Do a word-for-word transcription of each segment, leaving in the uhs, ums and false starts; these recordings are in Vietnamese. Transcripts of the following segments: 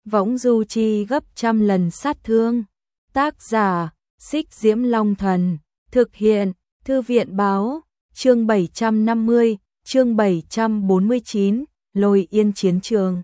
võng du chi gấp trăm lần sát thương. Tác giả, Xích Diễm Long Thần. Thực hiện, Thư viện báo. Chương bảy trăm năm mươi, chương bảy trăm bốn mươi chín, Lôi Yên chiến trường.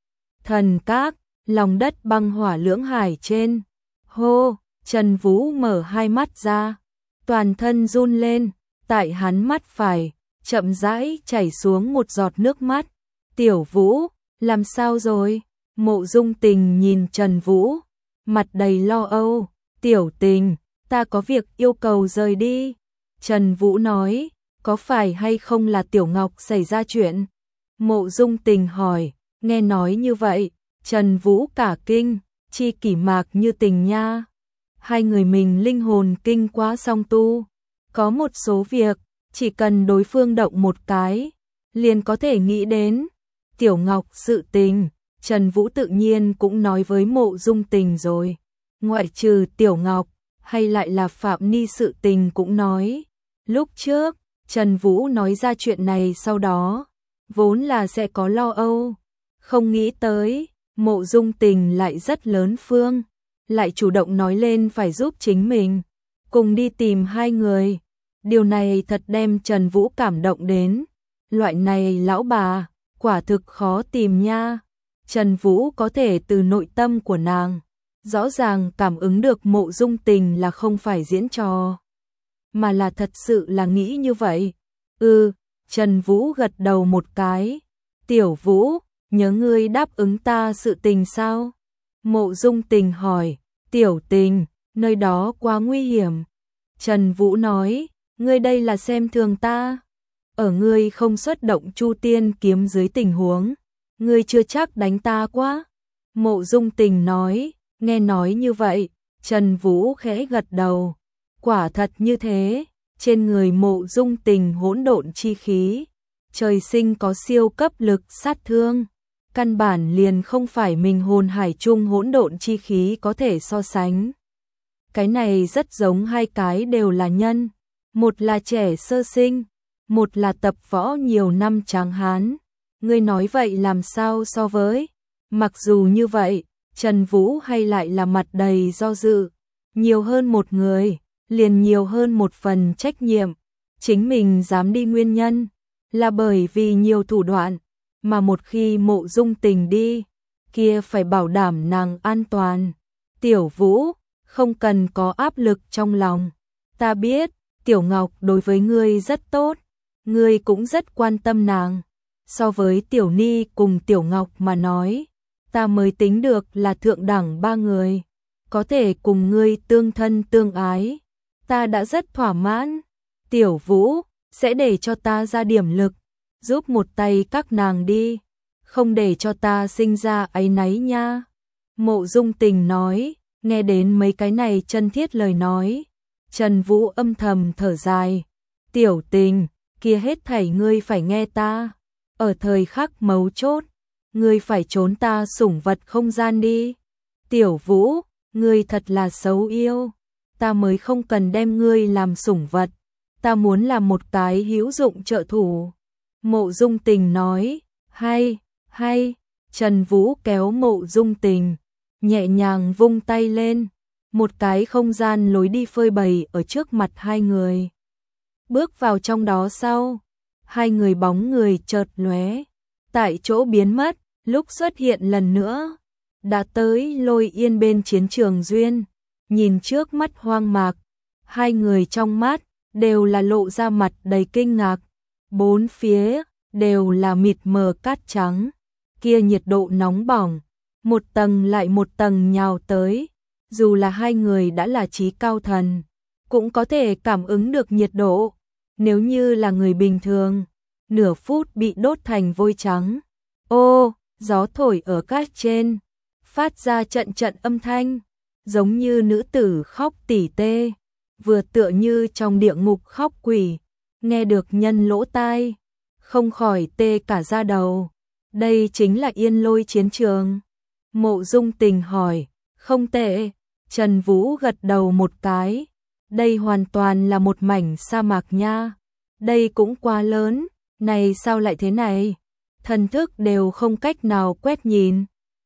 Thần các, lòng đất băng hỏa lưỡng hải trên. Hô, Trần Vũ mở hai mắt ra, toàn thân run lên, tại hắn mắt phải, chậm rãi chảy xuống một giọt nước mắt. Tiểu Vũ, làm sao rồi? Mộ Dung Tình nhìn Trần Vũ, mặt đầy lo âu. Tiểu Tình, ta có việc yêu cầu rời đi. Trần Vũ nói, có phải hay không là Tiểu Ngọc xảy ra chuyện? Mộ Dung Tình hỏi, nghe nói như vậy, Trần Vũ cả kinh, chi kỷ mạc như tình nha. Hai người mình linh hồn kinh quá song tu. Có một số việc, chỉ cần đối phương động một cái, liền có thể nghĩ đến. Tiểu Ngọc sự tình, Trần Vũ tự nhiên cũng nói với Mộ Dung Tình rồi. Ngoại trừ Tiểu Ngọc, hay lại là Phạm Ni sự tình cũng nói. Lúc trước, Trần Vũ nói ra chuyện này sau đó, vốn là sẽ có lo âu. Không nghĩ tới, Mộ Dung Tình lại rất lớn phương, lại chủ động nói lên phải giúp chính mình, cùng đi tìm hai người. Điều này thật đem Trần Vũ cảm động đến. Loại này lão bà, quả thực khó tìm nha. Trần Vũ có thể từ nội tâm của nàng, rõ ràng cảm ứng được Mộ Dung Tình là không phải diễn trò, mà là thật sự là nghĩ như vậy. Ừ, Trần Vũ gật đầu một cái. Tiểu Vũ, nhớ ngươi đáp ứng ta sự tình sao? Mộ Dung Tình hỏi. Tiểu Tình, nơi đó quá nguy hiểm. Trần Vũ nói, ngươi đây là xem thường ta. Ở ngươi không xuất động Chu Tiên kiếm dưới tình huống, ngươi chưa chắc đánh ta quá. Mộ Dung Tình nói, nghe nói như vậy, Trần Vũ khẽ gật đầu. Quả thật như thế, trên người Mộ Dung Tình hỗn độn chi khí, trời sinh có siêu cấp lực sát thương. Căn bản liền không phải mình hồn hải chung hỗn độn chi khí có thể so sánh. Cái này rất giống hai cái đều là nhân, một là trẻ sơ sinh, một là tập võ nhiều năm tráng hán. Ngươi nói vậy làm sao so với? Mặc dù như vậy, Trần Vũ hay lại là mặt đầy do dự. Nhiều hơn một người, liền nhiều hơn một phần trách nhiệm. Chính mình dám đi nguyên nhân, là bởi vì nhiều thủ đoạn. Mà một khi Mộ Dung Tình đi, kia phải bảo đảm nàng an toàn. Tiểu Vũ, không cần có áp lực trong lòng. Ta biết, Tiểu Ngọc đối với ngươi rất tốt, ngươi cũng rất quan tâm nàng. So với Tiểu Ni cùng Tiểu Ngọc mà nói, ta mới tính được là thượng đẳng ba người, có thể cùng ngươi tương thân tương ái. Ta đã rất thỏa mãn. Tiểu Vũ, sẽ để cho ta ra điểm lực, giúp một tay các nàng đi, không để cho ta sinh ra áy náy nha. Mộ Dung Tình nói, nghe đến mấy cái này chân thiết lời nói, Trần Vũ âm thầm thở dài. Tiểu Tình, kia hết thảy ngươi phải nghe ta. Ở thời khắc mấu chốt, ngươi phải trốn ta sủng vật không gian đi. Tiểu Vũ, ngươi thật là xấu yêu. Ta mới không cần đem ngươi làm sủng vật. Ta muốn làm một cái hữu dụng trợ thủ. Mộ Dung Tình nói, hay, hay. Trần Vũ kéo Mộ Dung Tình, nhẹ nhàng vung tay lên. Một cái không gian lối đi phơi bày ở trước mặt hai người. Bước vào trong đó sau, hai người bóng người chợt lóe, tại chỗ biến mất, lúc xuất hiện lần nữa, đã tới Lôi Yên bên chiến trường duyên. Nhìn trước mắt hoang mạc, hai người trong mắt đều là lộ ra mặt đầy kinh ngạc. Bốn phía đều là mịt mờ cát trắng, kia nhiệt độ nóng bỏng, một tầng lại một tầng nhào tới. Dù là hai người đã là trí cao thần, cũng có thể cảm ứng được nhiệt độ. Nếu như là người bình thường, nửa phút bị đốt thành vôi trắng. Ô, gió thổi ở cát trên, phát ra trận trận âm thanh, giống như nữ tử khóc tỉ tê, vừa tựa như trong địa ngục khóc quỷ. Nghe được nhân lỗ tai, không khỏi tê cả da đầu. Đây chính là Yên Lôi chiến trường. Mộ Dung Tình hỏi, không tệ. Trần Vũ gật đầu một cái. Đây hoàn toàn là một mảnh sa mạc nha. Đây cũng quá lớn, này sao lại thế này? Thần thức đều không cách nào quét nhìn.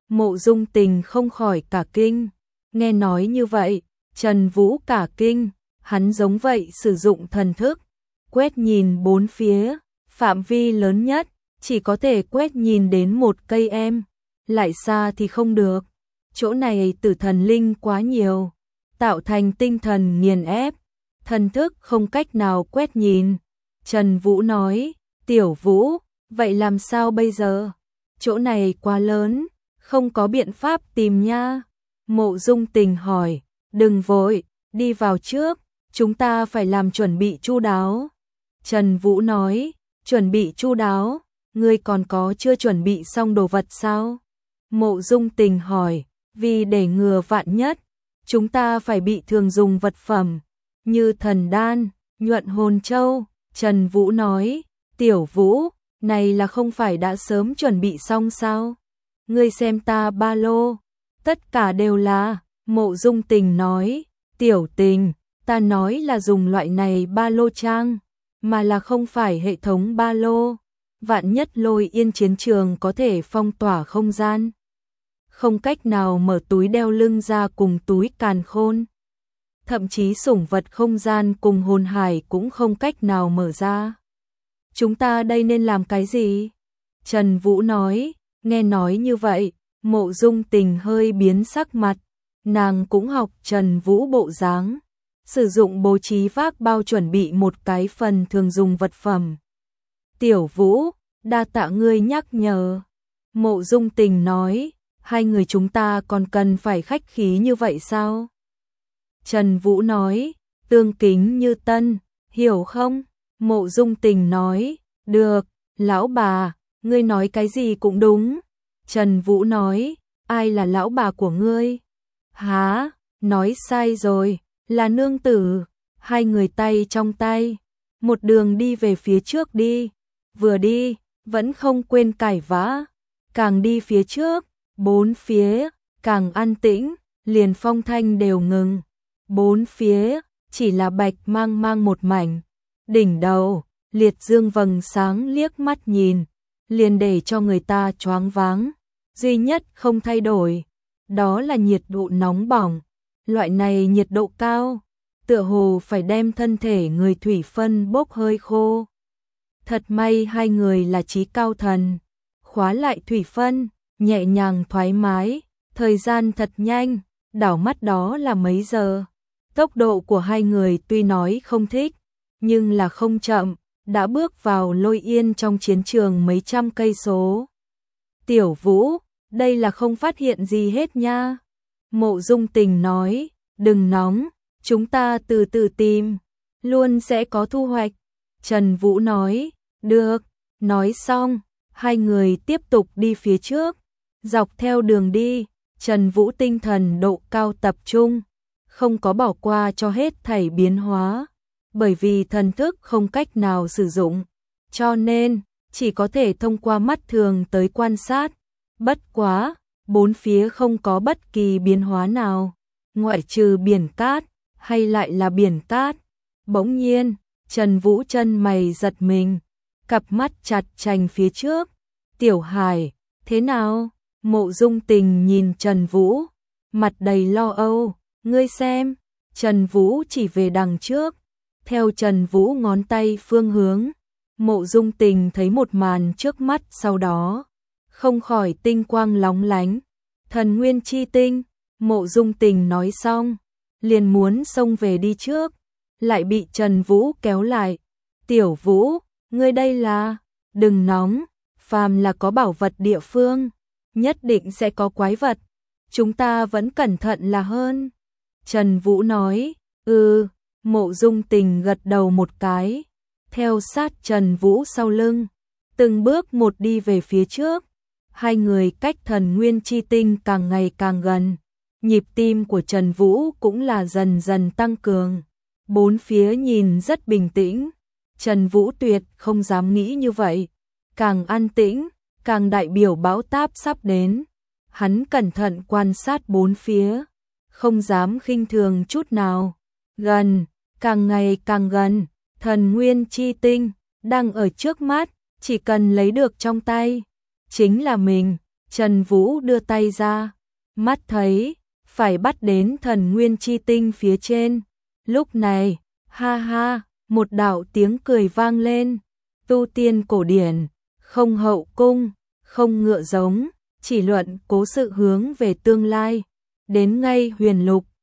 Mộ Dung Tình không khỏi cả kinh. Nghe nói như vậy, Trần Vũ cả kinh, hắn giống vậy sử dụng thần thức, quét nhìn bốn phía, phạm vi lớn nhất, chỉ có thể quét nhìn đến một cây em, lại xa thì không được. Chỗ này tử thần linh quá nhiều, tạo thành tinh thần nghiền ép, thần thức không cách nào quét nhìn. Trần Vũ nói, Tiểu Vũ, vậy làm sao bây giờ? Chỗ này quá lớn, không có biện pháp tìm nha. Mộ Dung Tình hỏi, đừng vội, đi vào trước, chúng ta phải làm chuẩn bị chu đáo. Trần Vũ nói, chuẩn bị chu đáo, ngươi còn có chưa chuẩn bị xong đồ vật sao? Mộ Dung Tình hỏi, vì để ngừa vạn nhất, chúng ta phải bị thường dùng vật phẩm, như thần đan, nhuận hồn châu. Trần Vũ nói, Tiểu Vũ, này là không phải đã sớm chuẩn bị xong sao? Ngươi xem ta ba lô, tất cả đều là. Mộ Dung Tình nói, Tiểu Tình, ta nói là dùng loại này ba lô trang, mà là không phải hệ thống ba lô. Vạn nhất Lôi Yên chiến trường có thể phong tỏa không gian, không cách nào mở túi đeo lưng ra cùng túi càn khôn. Thậm chí sủng vật không gian cùng hồn hải cũng không cách nào mở ra. Chúng ta đây nên làm cái gì? Trần Vũ nói, nghe nói như vậy, Mộ Dung Tình hơi biến sắc mặt, nàng cũng học Trần Vũ bộ dáng, sử dụng bố trí vác bao chuẩn bị một cái phần thường dùng vật phẩm. Tiểu Vũ, đa tạ ngươi nhắc nhở. Mộ Dung Tình nói, hai người chúng ta còn cần phải khách khí như vậy sao? Trần Vũ nói, tương kính như tân, hiểu không? Mộ Dung Tình nói, được, lão bà, ngươi nói cái gì cũng đúng. Trần Vũ nói, ai là lão bà của ngươi? Hả, nói sai rồi, là nương tử. Hai người tay trong tay, một đường đi về phía trước đi. Vừa đi, vẫn không quên cãi vã. Càng đi phía trước, bốn phía, càng an tĩnh, liền phong thanh đều ngừng. Bốn phía, chỉ là bạch mang mang một mảnh. Đỉnh đầu, liệt dương vầng sáng liếc mắt nhìn, liền để cho người ta choáng váng. Duy nhất không thay đổi, đó là nhiệt độ nóng bỏng. Loại này nhiệt độ cao, tựa hồ phải đem thân thể người thủy phân bốc hơi khô. Thật may hai người là trí cao thần, khóa lại thủy phân, nhẹ nhàng thoải mái, thời gian thật nhanh, đảo mắt đó là mấy giờ. Tốc độ của hai người tuy nói không thích, nhưng là không chậm, đã bước vào Lôi Yên trong chiến trường mấy trăm cây số. Tiểu Vũ, đây là không phát hiện gì hết nha. Mộ Dung Tình nói, đừng nóng, chúng ta từ từ tìm, luôn sẽ có thu hoạch. Trần Vũ nói, được, nói xong, hai người tiếp tục đi phía trước, dọc theo đường đi, Trần Vũ tinh thần độ cao tập trung, không có bỏ qua cho hết thảy biến hóa, bởi vì thần thức không cách nào sử dụng, cho nên chỉ có thể thông qua mắt thường tới quan sát. Bất quá, bốn phía không có bất kỳ biến hóa nào, ngoại trừ biển cát, hay lại là biển cát. Bỗng nhiên, Trần Vũ chân mày giật mình, cặp mắt chặt chành phía trước. Tiểu Hải, thế nào? Mộ Dung Tình nhìn Trần Vũ, mặt đầy lo âu, ngươi xem. Trần Vũ chỉ về đằng trước, theo Trần Vũ ngón tay phương hướng, Mộ Dung Tình thấy một màn trước mắt, sau đó không khỏi tinh quang lóng lánh. Thần nguyên chi tinh. Mộ Dung Tình nói xong, liền muốn xông về đi trước, lại bị Trần Vũ kéo lại. Tiểu Vũ, ngươi đây là, đừng nóng, phàm là có bảo vật địa phương, nhất định sẽ có quái vật, chúng ta vẫn cẩn thận là hơn. Trần Vũ nói, ừ. Mộ Dung Tình gật đầu một cái, theo sát Trần Vũ sau lưng, từng bước một đi về phía trước. Hai người cách thần nguyên chi tinh càng ngày càng gần, nhịp tim của Trần Vũ cũng là dần dần tăng cường. Bốn phía nhìn rất bình tĩnh, Trần Vũ tuyệt không dám nghĩ như vậy, càng an tĩnh, càng đại biểu bão táp sắp đến. Hắn cẩn thận quan sát bốn phía, không dám khinh thường chút nào. Gần, càng ngày càng gần, thần nguyên chi tinh đang ở trước mắt, chỉ cần lấy được trong tay, chính là mình. Trần Vũ đưa tay ra, mắt thấy phải bắt đến thần nguyên chi tinh phía trên. Lúc này, ha ha, một đạo tiếng cười vang lên. Tu tiên cổ điển, không hậu cung, không ngựa giống, chỉ luận cố sự hướng về tương lai. Đến ngay huyền lục,